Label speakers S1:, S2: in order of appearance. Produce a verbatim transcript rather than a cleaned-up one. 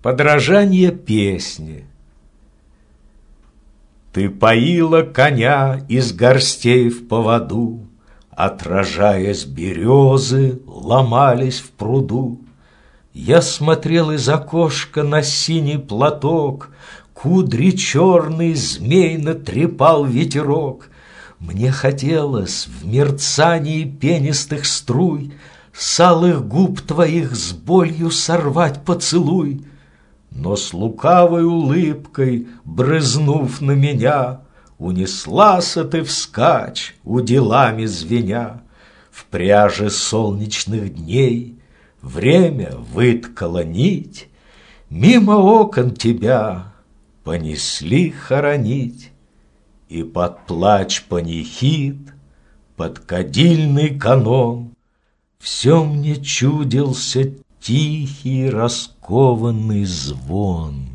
S1: Подражание песни. Ты поила коня из горстей в поводу, Отражаясь, березы ломались в пруду. Я смотрел из окошка на синий платок, Кудри черный змейно трепал ветерок. Мне хотелось в мерцании пенистых струй С алых губ твоих с болью сорвать поцелуй. Но с лукавой улыбкой, брызнув на меня, Унеслася ты вскачь, уделами звеня. В пряже солнечных дней время выткало нить, Мимо окон тебя понесли хоронить. И под плач панихид, под кадильный канон Все мне чудился тихий раскованный звон.